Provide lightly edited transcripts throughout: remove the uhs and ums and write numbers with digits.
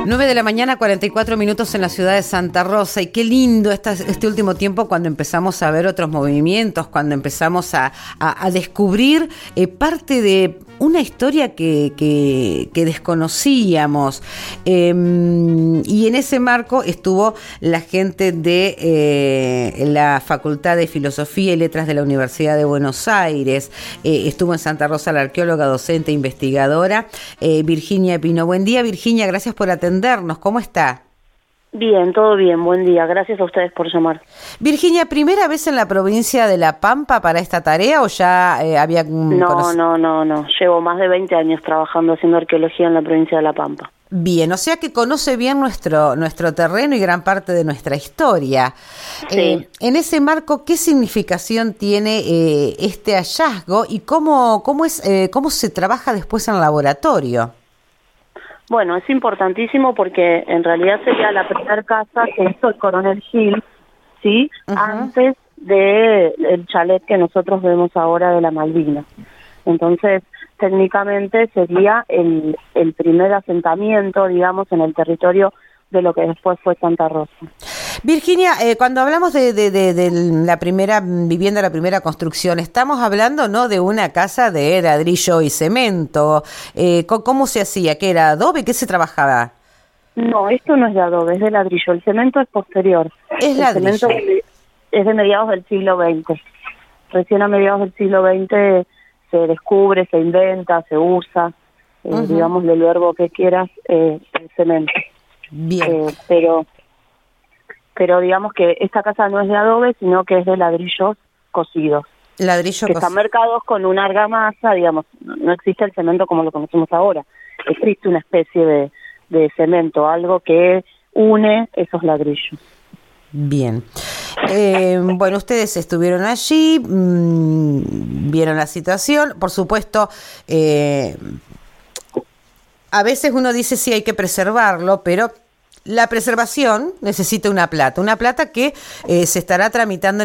9 de la mañana, 44 minutos en la ciudad de Santa Rosa. Y qué lindo este último tiempo cuando empezamos a ver otros movimientos, cuando empezamos a descubrir parte de una historia que desconocíamos. Y en ese marco estuvo la gente de la Facultad de Filosofía y Letras de la Universidad de Buenos Aires. Estuvo en Santa Rosa la arqueóloga, docente, investigadora, Virginia Pino. Buen día, Virginia, gracias por atendernos. ¿Cómo está? Bien, todo bien, buen día. Gracias a ustedes por llamar. Virginia, ¿primera vez en la provincia de La Pampa para esta tarea o ya había...? No. Llevo más de 20 años trabajando haciendo arqueología en la provincia de La Pampa. Bien, o sea que conoce bien nuestro terreno y gran parte de nuestra historia. Sí. En ese marco, ¿qué significación tiene este hallazgo y cómo se trabaja después en el laboratorio? Bueno, es importantísimo porque en realidad sería la primera casa que hizo el coronel Gil, ¿sí? Uh-huh. Antes del chalet que nosotros vemos ahora de la Malvinas. Entonces, técnicamente sería el primer asentamiento, digamos, en el territorio de lo que después fue Santa Rosa. Virginia, cuando hablamos de la primera vivienda, la primera construcción, estamos hablando, ¿no?, de una casa de ladrillo y cemento. ¿Cómo se hacía? ¿Qué era adobe? ¿Qué se trabajaba? No, esto no es de adobe, es de ladrillo. El cemento es posterior. Es ladrillo. El cemento es de mediados del siglo XX. Recién a mediados del siglo XX se descubre, se inventa, se usa, uh-huh, digamos, del verbo que quieras, el cemento. Bien. Pero digamos que esta casa no es de adobe, sino que es de ladrillos cocidos. Están marcados con una argamasa, digamos, no existe el cemento como lo conocemos ahora. Existe una especie de cemento, algo que une esos ladrillos. Bien. Bueno, ustedes estuvieron allí, vieron la situación, por supuesto. A veces uno dice sí, hay que preservarlo, pero la preservación necesita una plata que se estará tramitando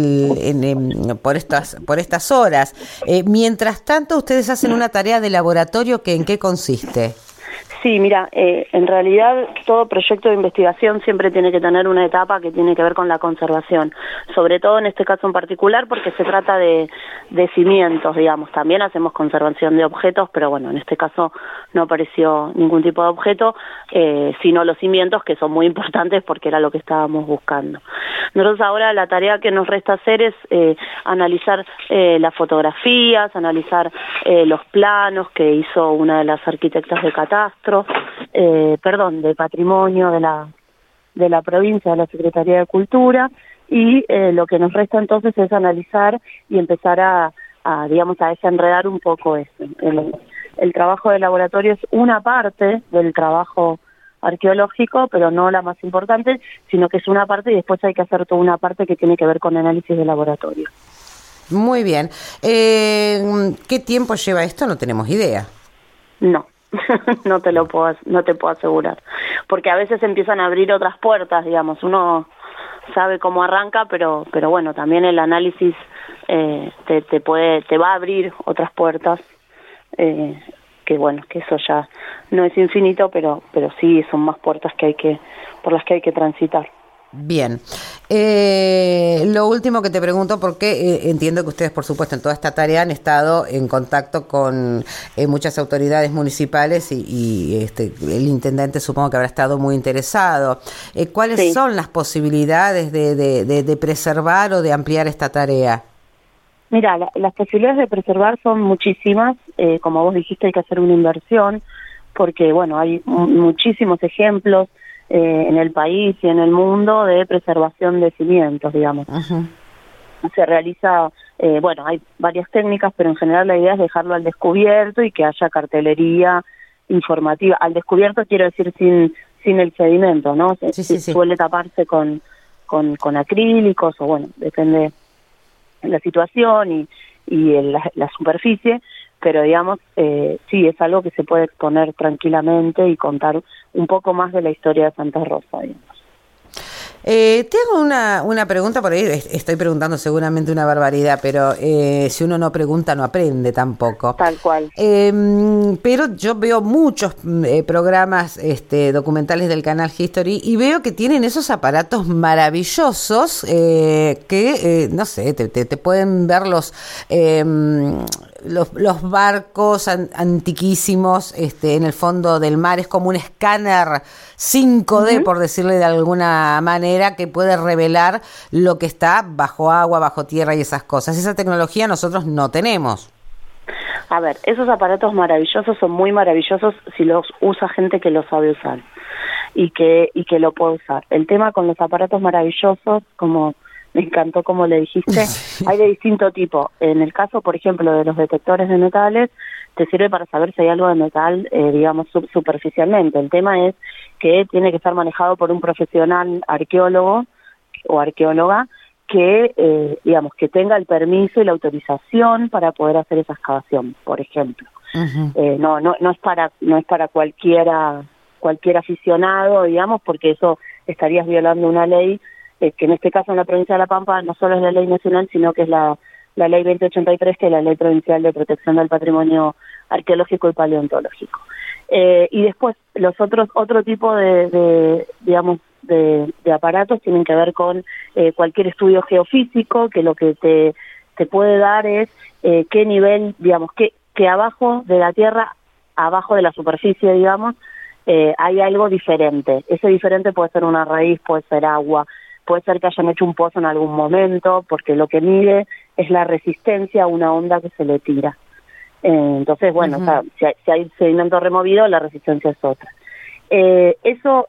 por estas horas. Mientras tanto, ustedes hacen una tarea de laboratorio que ¿en qué consiste? Sí, mira, en realidad todo proyecto de investigación siempre tiene que tener una etapa que tiene que ver con la conservación, sobre todo en este caso en particular porque se trata de cimientos, digamos. También hacemos conservación de objetos, pero bueno, en este caso no apareció ningún tipo de objeto, sino los cimientos, que son muy importantes porque era lo que estábamos buscando. Nosotros ahora la tarea que nos resta hacer es analizar las fotografías, analizar los planos que hizo una de las arquitectas de catastro, de patrimonio de la provincia, de la Secretaría de Cultura, y lo que nos resta entonces es analizar y empezar a desenredar un poco eso. El trabajo de laboratorio es una parte del trabajo arqueológico, pero no la más importante, sino que es una parte y después hay que hacer toda una parte que tiene que ver con análisis de laboratorio. Muy bien. ¿Qué tiempo lleva esto? No tenemos idea. No. No te puedo asegurar, porque a veces empiezan a abrir otras puertas, digamos, uno sabe cómo arranca, pero bueno, también el análisis te va a abrir otras puertas, que bueno, que eso ya no es infinito, pero sí son más puertas por las que hay que transitar. Bien. Lo último que te pregunto, porque entiendo que ustedes, por supuesto, en toda esta tarea han estado en contacto con muchas autoridades municipales y el intendente supongo que habrá estado muy interesado. ¿Cuáles son las posibilidades de preservar o de ampliar esta tarea? Mira, las posibilidades de preservar son muchísimas. Como vos dijiste, hay que hacer una inversión, porque bueno, hay muchísimos ejemplos en el país y en el mundo de preservación de cimientos, digamos. Uh-huh. Se realiza, hay varias técnicas, pero en general la idea es dejarlo al descubierto y que haya cartelería informativa. Al descubierto quiero decir sin el sedimento, ¿no? Sí. Suele taparse con acrílicos o bueno, depende de la situación y la superficie, pero digamos, sí, es algo que se puede exponer tranquilamente y contar un poco más de la historia de Santa Rosa, digamos. Te hago una pregunta por ahí, estoy preguntando seguramente una barbaridad, pero si uno no pregunta no aprende tampoco. Tal cual. Pero yo veo muchos programas documentales del canal History y veo que tienen esos aparatos maravillosos que, no sé, te pueden ver los barcos antiquísimos en el fondo del mar. Es como un escáner 5D, por decirle de alguna manera, que puede revelar lo que está bajo agua, bajo tierra y esas cosas. Esa tecnología nosotros no tenemos. A ver, esos aparatos maravillosos son muy maravillosos si los usa gente que los sabe usar y que lo puede usar. El tema con los aparatos maravillosos, como me encantó como le dijiste, hay de distinto tipo. En el caso, por ejemplo, de los detectores de metales, te sirve para saber si hay algo de metal, digamos, superficialmente. El tema es que tiene que estar manejado por un profesional arqueólogo o arqueóloga que, digamos, que tenga el permiso y la autorización para poder hacer esa excavación, por ejemplo. Uh-huh. No es para cualquier aficionado, digamos, porque eso estarías violando una ley que en este caso en la provincia de La Pampa no solo es la ley nacional, sino que es la ley 2083, que es la ley provincial de protección del patrimonio arqueológico y paleontológico. Y después otro tipo de aparatos tienen que ver con cualquier estudio geofísico, que lo que te puede dar es qué nivel, digamos, que abajo de la tierra, abajo de la superficie, digamos, hay algo diferente. Ese diferente puede ser una raíz, puede ser agua, puede ser que hayan hecho un pozo en algún momento, porque lo que mide es la resistencia a una onda que se le tira. Entonces, bueno, uh-huh. O sea, si hay sedimento removido, la resistencia es otra. Eso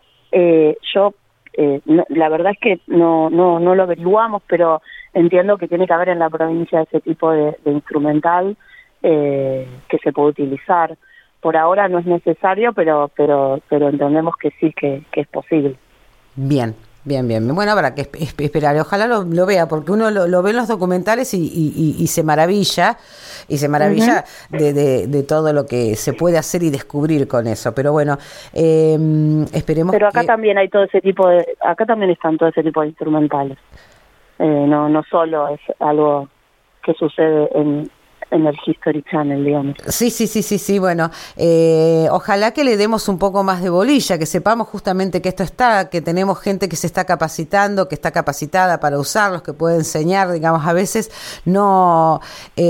la verdad es que no lo averiguamos, pero entiendo que tiene que haber en la provincia ese tipo de instrumental que se puede utilizar. Por ahora no es necesario, pero entendemos que sí, que es posible. Bien. Bueno, habrá que esperar. Ojalá lo vea, porque uno lo ve en los documentales y se maravilla. Y se maravilla uh-huh. de todo lo que se puede hacer y descubrir con eso. Pero bueno, esperemos. Pero acá también hay acá también están todo ese tipo de instrumentales. No solo es algo que sucede en el History Channel, digamos. Sí, bueno, ojalá que le demos un poco más de bolilla, que sepamos justamente que esto está, que tenemos gente que se está capacitando, que está capacitada para usarlos, que puede enseñar, digamos, a veces no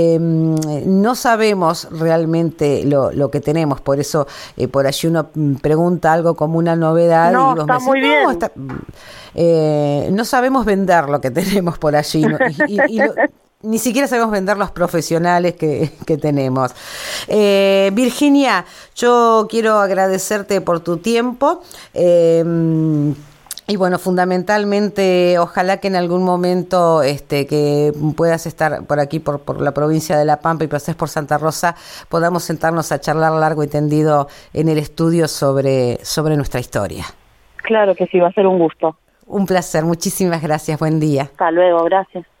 sabemos realmente lo que tenemos, por eso por allí uno pregunta algo como una novedad y vos está muy bien. No sabemos vender lo que tenemos por allí, ¿no? Ni siquiera sabemos vender los profesionales que tenemos. Virginia, yo quiero agradecerte por tu tiempo. Y bueno, fundamentalmente, ojalá que en algún momento que puedas estar por aquí, por la provincia de La Pampa y pases por Santa Rosa, podamos sentarnos a charlar largo y tendido en el estudio sobre nuestra historia. Claro que sí, va a ser un gusto. Un placer, muchísimas gracias, buen día. Hasta luego, gracias.